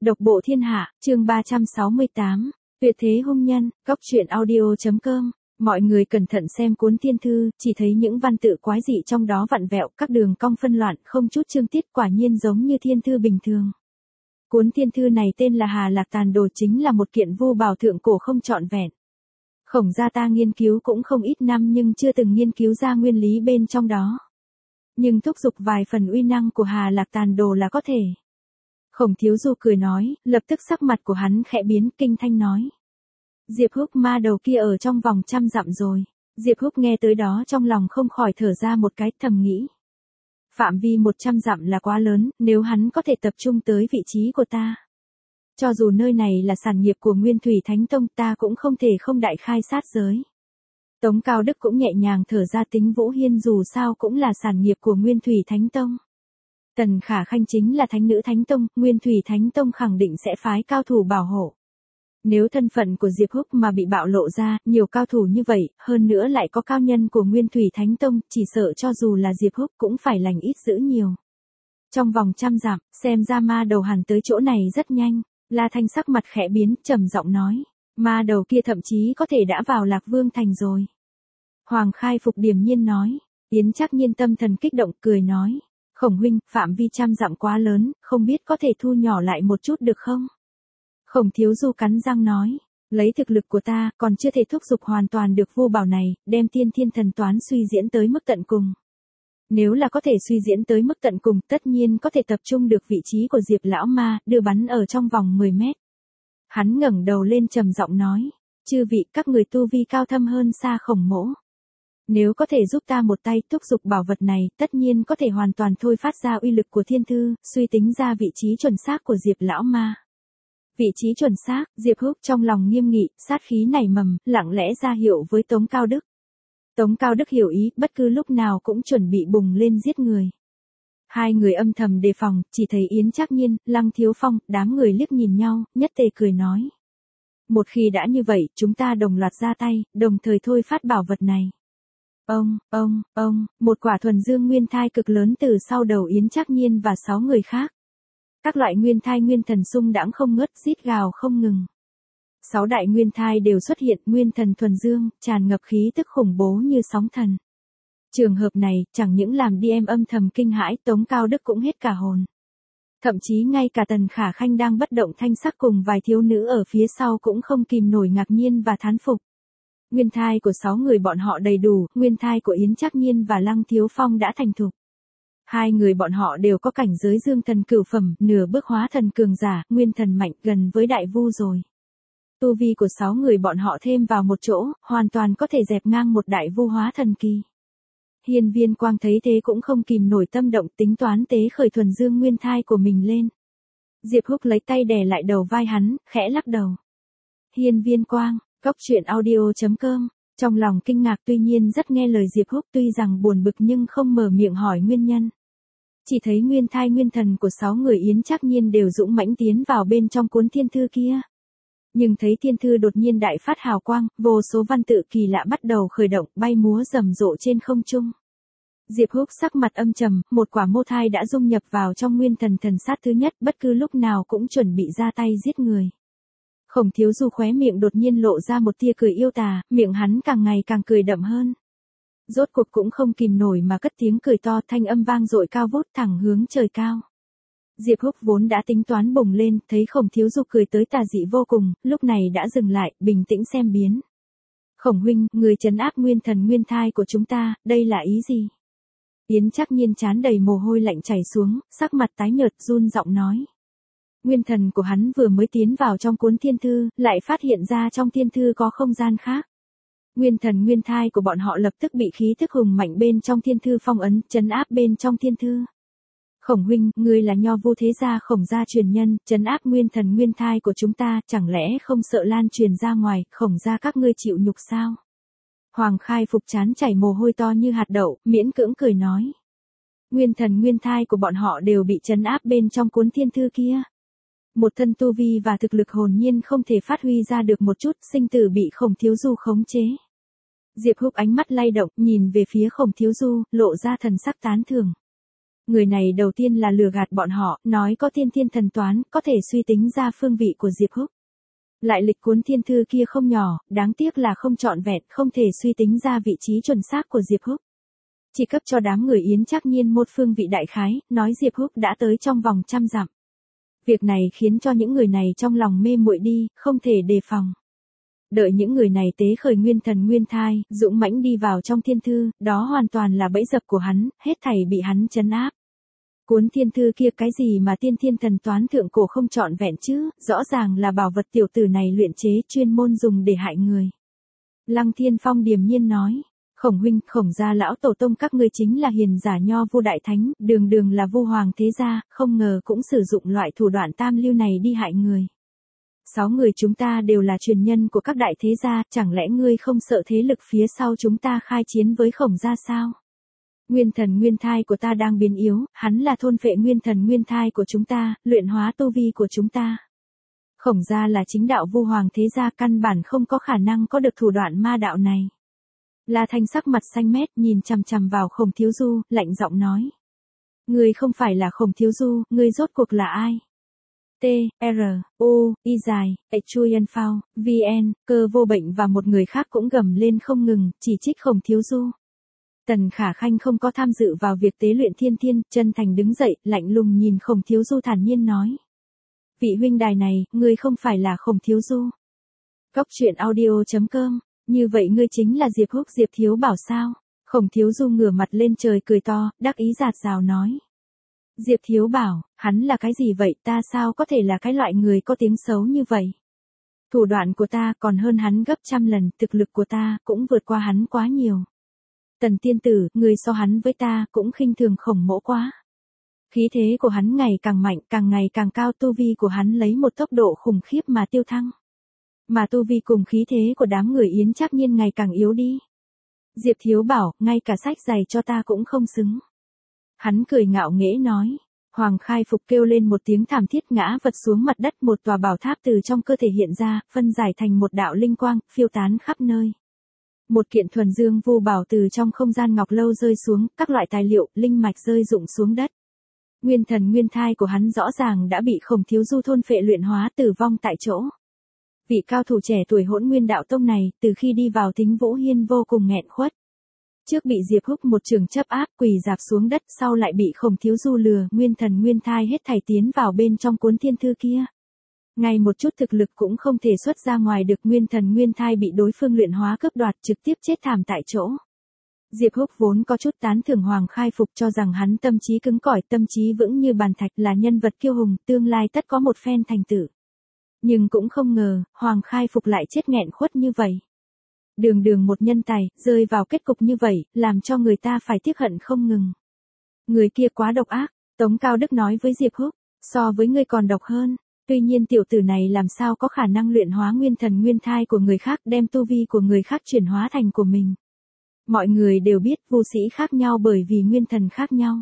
Độc bộ thiên hạ, chương 368, tuyệt thế hung nhân, góc truyện audio.com. Mọi người cẩn thận xem cuốn thiên thư, chỉ thấy những văn tự quái dị trong đó vặn vẹo, các đường cong phân loạn, không chút chương tiết, quả nhiên giống như thiên thư bình thường. Cuốn thiên thư này tên là Hà Lạc Tàn Đồ, chính là một kiện vô bảo thượng cổ không trọn vẹn. Khổng gia ta nghiên cứu cũng không ít năm nhưng chưa từng nghiên cứu ra nguyên lý bên trong đó. Nhưng thúc giục vài phần uy năng của Hà Lạc Tàn Đồ là có thể. Khổng Thiếu Du cười nói, lập tức sắc mặt của hắn khẽ biến, kinh thanh nói. Diệp Húc ma đầu kia ở trong vòng 100 dặm rồi. Diệp Húc nghe tới đó trong lòng không khỏi thở ra một cái, thầm nghĩ. Phạm vi 100 dặm là quá lớn, nếu hắn có thể tập trung tới vị trí của ta. Cho dù nơi này là sản nghiệp của Nguyên Thủy Thánh Tông, ta cũng không thể không đại khai sát giới. Tống Cao Đức cũng nhẹ nhàng thở ra, Tính Vũ Hiên dù sao cũng là sản nghiệp của Nguyên Thủy Thánh Tông. Tần Khả Khanh chính là thánh nữ Thánh Tông, Nguyên Thủy Thánh Tông khẳng định sẽ phái cao thủ bảo hộ. Nếu thân phận của Diệp Húc mà bị bạo lộ ra, nhiều cao thủ như vậy, hơn nữa lại có cao nhân của Nguyên Thủy Thánh Tông, chỉ sợ cho dù là Diệp Húc cũng phải lành ít dữ nhiều. Trong vòng 100 dặm, xem ra ma đầu hẳn tới chỗ này rất nhanh. La Thanh sắc mặt khẽ biến, trầm giọng nói, ma đầu kia thậm chí có thể đã vào Lạc Vương thành rồi. Hoàng Khai Phục điềm nhiên nói, Yến Trác Nhiên tâm thần kích động cười nói, Khổng huynh, phạm vi 100 dặm quá lớn, không biết có thể thu nhỏ lại một chút được không? Khổng Thiếu Du cắn răng nói, lấy thực lực của ta, còn chưa thể thúc giục hoàn toàn được vô bảo này, đem Tiên Thiên Thần Toán suy diễn tới mức tận cùng. Nếu là có thể suy diễn tới mức tận cùng, tất nhiên có thể tập trung được vị trí của Diệp lão ma, đưa bắn ở trong vòng 10 mét. Hắn ngẩng đầu lên trầm giọng nói, chư vị, các người tu vi cao thâm hơn xa Khổng mỗ. Nếu có thể giúp ta một tay thúc giục bảo vật này, tất nhiên có thể hoàn toàn thôi phát ra uy lực của thiên thư, suy tính ra vị trí chuẩn xác của Diệp lão ma. Vị trí chuẩn xác, Diệp Húc trong lòng nghiêm nghị, sát khí nảy mầm, lặng lẽ ra hiệu với Tống Cao Đức. Tống Cao Đức hiểu ý, bất cứ lúc nào cũng chuẩn bị bùng lên giết người. Hai người âm thầm đề phòng, chỉ thấy Yến Trác Nhiên, Lăng Thiếu Phong, đám người liếc nhìn nhau, nhất tề cười nói. Một khi đã như vậy, chúng ta đồng loạt ra tay, đồng thời thôi phát bảo vật này. Một quả thuần dương nguyên thai cực lớn từ sau đầu Yến Trác Nhiên và 6 người khác. Các loại nguyên thai nguyên thần xung đãng không ngớt, rít gào không ngừng. 6 đại nguyên thai đều xuất hiện, nguyên thần thuần dương, tràn ngập khí tức khủng bố như sóng thần. Trường hợp này, chẳng những làm đi em âm thầm kinh hãi, Tống Cao Đức cũng hết cả hồn. Thậm chí ngay cả Tần Khả Khanh đang bất động thanh sắc cùng vài thiếu nữ ở phía sau cũng không kìm nổi ngạc nhiên và thán phục. Nguyên thai của 6 người bọn họ đầy đủ, nguyên thai của Yến Trác Nhiên và Lăng Thiếu Phong đã thành thục. Hai người bọn họ đều có cảnh giới dương thần cửu phẩm, nửa bước hóa thần cường giả, nguyên thần mạnh gần với đại vu rồi. Tu vi của 6 người bọn họ thêm vào một chỗ, hoàn toàn có thể dẹp ngang một đại vu hóa thần kỳ. Hiên Viên Quang thấy thế cũng không kìm nổi tâm động, tính toán tế khởi thuần dương nguyên thai của mình lên. Diệp Húc lấy tay đè lại đầu vai hắn, khẽ lắc đầu. Hiên Viên Quang, góc truyện audio.com, trong lòng kinh ngạc tuy nhiên rất nghe lời Diệp Húc, tuy rằng buồn bực nhưng không mở miệng hỏi nguyên nhân. Chỉ thấy nguyên thai nguyên thần của 6 người Yến Trác Nhiên đều dũng mãnh tiến vào bên trong cuốn thiên thư kia. Nhưng thấy thiên thư đột nhiên đại phát hào quang, vô số văn tự kỳ lạ bắt đầu khởi động, bay múa rầm rộ trên không trung. Diệp Húc sắc mặt âm trầm, một quả mô thai đã dung nhập vào trong nguyên thần thần sát thứ nhất, bất cứ lúc nào cũng chuẩn bị ra tay giết người. Khổng Thiếu Du khóe miệng đột nhiên lộ ra một tia cười yêu tà, miệng hắn càng ngày càng cười đậm hơn. Rốt cuộc cũng không kìm nổi mà cất tiếng cười to, thanh âm vang dội cao vút thẳng hướng trời cao. Diệp Húc vốn đã tính toán bùng lên, thấy Khổng Thiếu Du cười tới tà dị vô cùng, lúc này đã dừng lại, bình tĩnh xem biến. Khổng huynh, người trấn áp nguyên thần nguyên thai của chúng ta, đây là ý gì? Yến Trác Nhiên trán đầy mồ hôi lạnh chảy xuống, sắc mặt tái nhợt run giọng nói. Nguyên thần của hắn vừa mới tiến vào trong cuốn thiên thư, lại phát hiện ra trong thiên thư có không gian khác. Nguyên thần nguyên thai của bọn họ lập tức bị khí thức hùng mạnh bên trong thiên thư phong ấn, trấn áp bên trong thiên thư. Khổng huynh, ngươi là nho vu thế gia Khổng gia truyền nhân, trấn áp nguyên thần nguyên thai của chúng ta, chẳng lẽ không sợ lan truyền ra ngoài, Khổng gia các ngươi chịu nhục sao? Hoàng Khai Phục chán chảy mồ hôi to như hạt đậu, miễn cưỡng cười nói. Nguyên thần nguyên thai của bọn họ đều bị trấn áp bên trong cuốn thiên thư kia. Một thân tu vi và thực lực hồn nhiên không thể phát huy ra được một chút, sinh tử bị Khổng Thiếu Du khống chế. Diệp Húc ánh mắt lay động, nhìn về phía Khổng Thiếu Du, lộ ra thần sắc tán thưởng. Người này đầu tiên là lừa gạt bọn họ, nói có tiên thiên thần toán, có thể suy tính ra phương vị của Diệp Húc. Lại lịch cuốn thiên thư kia không nhỏ, đáng tiếc là không trọn vẹn, không thể suy tính ra vị trí chuẩn xác của Diệp Húc. Chỉ cấp cho đám người Yến Trác Nhiên một phương vị đại khái, nói Diệp Húc đã tới trong vòng 100 dặm. Việc này khiến cho những người này trong lòng mê muội đi, không thể đề phòng. Đợi những người này tế khởi nguyên thần nguyên thai, dũng mãnh đi vào trong thiên thư, đó hoàn toàn là bẫy dập của hắn, hết thảy bị hắn trấn áp. Cuốn thiên thư kia cái gì mà tiên thiên thần toán thượng cổ không trọn vẹn chứ, rõ ràng là bảo vật tiểu tử này luyện chế chuyên môn dùng để hại người. Lăng Thiên Phong điềm nhiên nói, Khổng huynh, Khổng gia lão tổ tông các ngươi chính là hiền giả nho vu đại thánh, đường đường là vu hoàng thế gia, không ngờ cũng sử dụng loại thủ đoạn tam lưu này đi hại người. 6 người chúng ta đều là truyền nhân của các đại thế gia, chẳng lẽ ngươi không sợ thế lực phía sau chúng ta khai chiến với Khổng gia sao? Nguyên thần nguyên thai của ta đang biến yếu, hắn là thôn phệ nguyên thần nguyên thai của chúng ta, luyện hóa tu vi của chúng ta. Khổng gia là chính đạo vu hoàng thế gia, căn bản không có khả năng có được thủ đoạn ma đạo này. La Thanh sắc mặt xanh mét nhìn chằm chằm vào Khổng Thiếu Du, lạnh giọng nói. Ngươi không phải là Khổng Thiếu Du, ngươi rốt cuộc là ai? T, R, O, Y dài, Chuyen Phao, VN, Cơ Vô Bệnh và một người khác cũng gầm lên không ngừng, chỉ trích Khổng Thiếu Du. Tần Khả Khanh không có tham dự vào việc tế luyện thiên thiên, chân thành đứng dậy, lạnh lùng nhìn Khổng Thiếu Du thản nhiên nói. Vị huynh đài này, ngươi không phải là Khổng Thiếu Du. Góc truyện audio.com, như vậy ngươi chính là Diệp Húc Diệp Thiếu Bảo sao? Khổng Thiếu Du ngửa mặt lên trời cười to, đắc ý rạt rào nói. Diệp Thiếu Bảo, hắn là cái gì vậy, ta sao có thể là cái loại người có tiếng xấu như vậy? Thủ đoạn của ta còn hơn hắn gấp 100 lần, thực lực của ta cũng vượt qua hắn quá nhiều. Tần tiên tử, người so hắn với ta cũng khinh thường Khổng mỗ quá. Khí thế của hắn ngày càng mạnh, càng ngày càng cao, tu vi của hắn lấy một tốc độ khủng khiếp mà tiêu thăng. Mà tu vi cùng khí thế của đám người Yến Trác Nhiên ngày càng yếu đi. Diệp Thiếu Bảo, ngay cả sách giày cho ta cũng không xứng. Hắn cười ngạo nghễ nói. Hoàng Khai Phục kêu lên một tiếng thảm thiết ngã vật xuống mặt đất, một tòa bảo tháp từ trong cơ thể hiện ra, phân giải thành một đạo linh quang, phiêu tán khắp nơi. Một kiện thuần dương vu bảo từ trong không gian ngọc lâu rơi xuống, các loại tài liệu, linh mạch rơi rụng xuống đất. Nguyên thần nguyên thai của hắn rõ ràng đã bị Khổng Thiếu Du thôn phệ luyện hóa, tử vong tại chỗ. Vị cao thủ trẻ tuổi Hỗn Nguyên đạo tông này, từ khi đi vào Thính Vũ Hiên vô cùng nghẹn khuất. Trước bị Diệp Húc một trường chấp áp, quỳ rạp xuống đất, sau lại bị Khổng Thiếu Du lừa, nguyên thần nguyên thai hết thảy tiến vào bên trong cuốn thiên thư kia. Ngay một chút thực lực cũng không thể xuất ra ngoài được, nguyên thần nguyên thai bị đối phương luyện hóa cướp đoạt, trực tiếp chết thảm tại chỗ. Diệp Húc vốn có chút tán thưởng Hoàng Khai Phục, cho rằng hắn tâm trí cứng cỏi, tâm trí vững như bàn thạch, là nhân vật kiêu hùng, tương lai tất có một phen thành tựu. Nhưng cũng không ngờ, Hoàng Khai Phục lại chết nghẹn khuất như vậy. Đường đường một nhân tài, rơi vào kết cục như vậy, làm cho người ta phải tiếc hận không ngừng. Người kia quá độc ác, Tống Cao Đức nói với Diệp Húc, so với ngươi còn độc hơn. Tuy nhiên tiểu tử này làm sao có khả năng luyện hóa nguyên thần nguyên thai của người khác, đem tu vi của người khác chuyển hóa thành của mình. Mọi người đều biết vu sĩ khác nhau bởi vì nguyên thần khác nhau.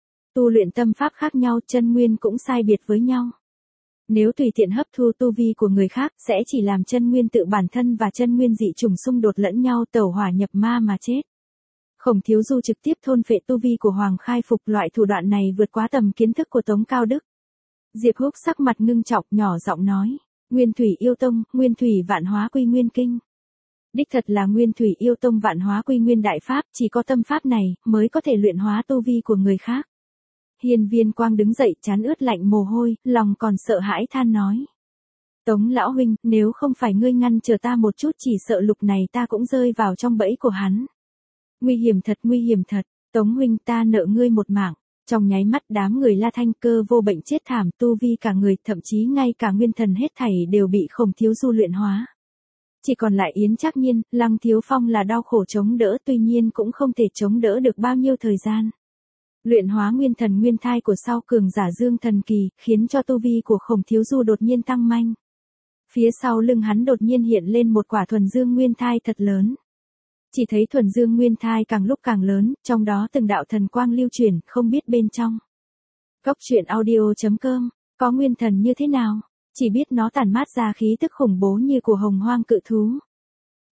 Tu luyện tâm pháp khác nhau, chân nguyên cũng sai biệt với nhau. Nếu tùy tiện hấp thu tu vi của người khác, sẽ chỉ làm chân nguyên tự bản thân và chân nguyên dị chủng xung đột lẫn nhau, tẩu hỏa nhập ma mà chết. Khổng Thiếu Du trực tiếp thôn phệ tu vi của Hoàng Khai Phục, loại thủ đoạn này vượt quá tầm kiến thức của Tống Cao Đức. Diệp Húc sắc mặt ngưng trọng, nhỏ giọng nói, Nguyên Thủy Yêu Tông, Nguyên Thủy Vạn Hóa Quy Nguyên Kinh. Đích thật là Nguyên Thủy Yêu Tông Vạn Hóa Quy Nguyên Đại Pháp, chỉ có tâm pháp này, mới có thể luyện hóa tu vi của người khác. Hiên Viên Quang đứng dậy, trán ướt lạnh mồ hôi, lòng còn sợ hãi than nói. Tống lão huynh, nếu không phải ngươi ngăn chờ ta một chút, chỉ sợ lục này ta cũng rơi vào trong bẫy của hắn. Nguy hiểm thật, Tống huynh, ta nợ ngươi một mạng. Trong nháy mắt đám người La Thanh, Cơ Vô Bệnh chết thảm, tu vi cả người, thậm chí ngay cả nguyên thần hết thảy đều bị Khổng Thiếu Du luyện hóa. Chỉ còn lại Yến Trác Nhiên, Lăng Thiếu Phong là đau khổ chống đỡ, tuy nhiên cũng không thể chống đỡ được bao nhiêu thời gian. Luyện hóa nguyên thần nguyên thai của sau cường giả Dương Thần Kỳ, khiến cho tu vi của Khổng Thiếu Du đột nhiên tăng manh. Phía sau lưng hắn đột nhiên hiện lên một quả thuần dương nguyên thai thật lớn. Chỉ thấy thuần dương nguyên thai càng lúc càng lớn, trong đó từng đạo thần quang lưu chuyển, không biết bên trong. Góc truyện audio.com, có nguyên thần như thế nào? Chỉ biết nó tản mát ra khí tức khủng bố như của hồng hoang cự thú.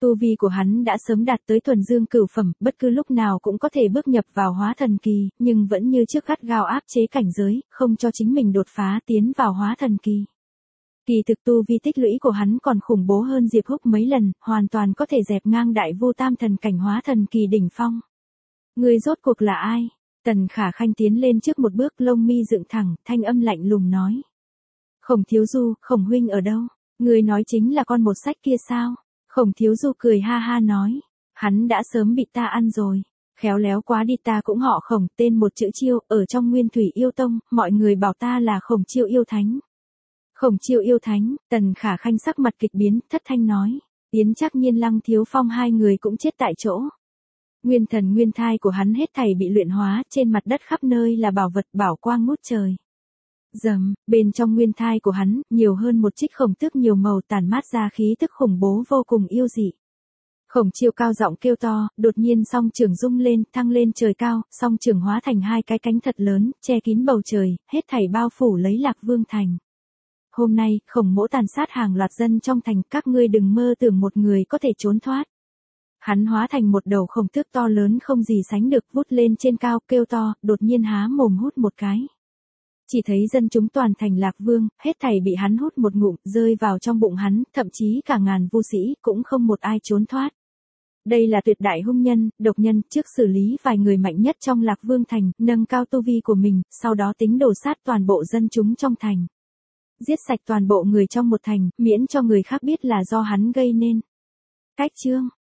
Tu vi của hắn đã sớm đạt tới thuần dương cửu phẩm, bất cứ lúc nào cũng có thể bước nhập vào hóa thần kỳ, nhưng vẫn như trước gắt gao áp chế cảnh giới, không cho chính mình đột phá tiến vào hóa thần kỳ. Kỳ thực tu vi tích lũy của hắn còn khủng bố hơn Diệp Húc mấy lần, hoàn toàn có thể dẹp ngang đại vô tam thần cảnh hóa thần kỳ đỉnh phong. Người rốt cuộc là ai? Tần Khả Khanh tiến lên trước một bước, lông mi dựng thẳng, thanh âm lạnh lùng nói. Khổng thiếu du, Khổng huynh ở đâu? Người nói chính là con một sách kia sao? Khổng thiếu du cười ha ha nói. Hắn đã sớm bị ta ăn rồi. Khéo léo quá đi, ta cũng họ Khổng, tên một chữ Chiêu, ở trong Nguyên Thủy Yêu Tông, mọi người bảo ta là Khổng Chiêu yêu thánh. Khổng Chiêu yêu thánh, Tần Khả Khanh sắc mặt kịch biến, thất thanh nói. Tiến Trác Nhiên, Lăng Thiếu Phong hai người cũng chết tại chỗ. Nguyên thần nguyên thai của hắn hết thảy bị luyện hóa, trên mặt đất khắp nơi là bảo vật bảo quang ngút trời. Dầm, bên trong nguyên thai của hắn, nhiều hơn một trích khổng tước nhiều màu tản mát ra khí tức khủng bố vô cùng yêu dị. Khổng Chiêu cao giọng kêu to, đột nhiên song trường rung lên, thăng lên trời cao, song trường hóa thành hai cái cánh thật lớn, che kín bầu trời, hết thảy bao phủ lấy Lạc Vương thành. Hôm nay, Khổng mỗ tàn sát hàng loạt dân trong thành, các ngươi đừng mơ tưởng một người có thể trốn thoát. Hắn hóa thành một đầu khổng tước to lớn không gì sánh được, vút lên trên cao, kêu to, đột nhiên há mồm hút một cái. Chỉ thấy dân chúng toàn thành Lạc Vương, hết thảy bị hắn hút một ngụm, rơi vào trong bụng hắn, thậm chí cả ngàn vu sĩ, cũng không một ai trốn thoát. Đây là tuyệt đại hung nhân, độc nhân, trước xử lý vài người mạnh nhất trong Lạc Vương thành, nâng cao tu vi của mình, sau đó tính đổ sát toàn bộ dân chúng trong thành. Giết sạch toàn bộ người trong một thành, miễn cho người khác biết là do hắn gây nên. Cách chương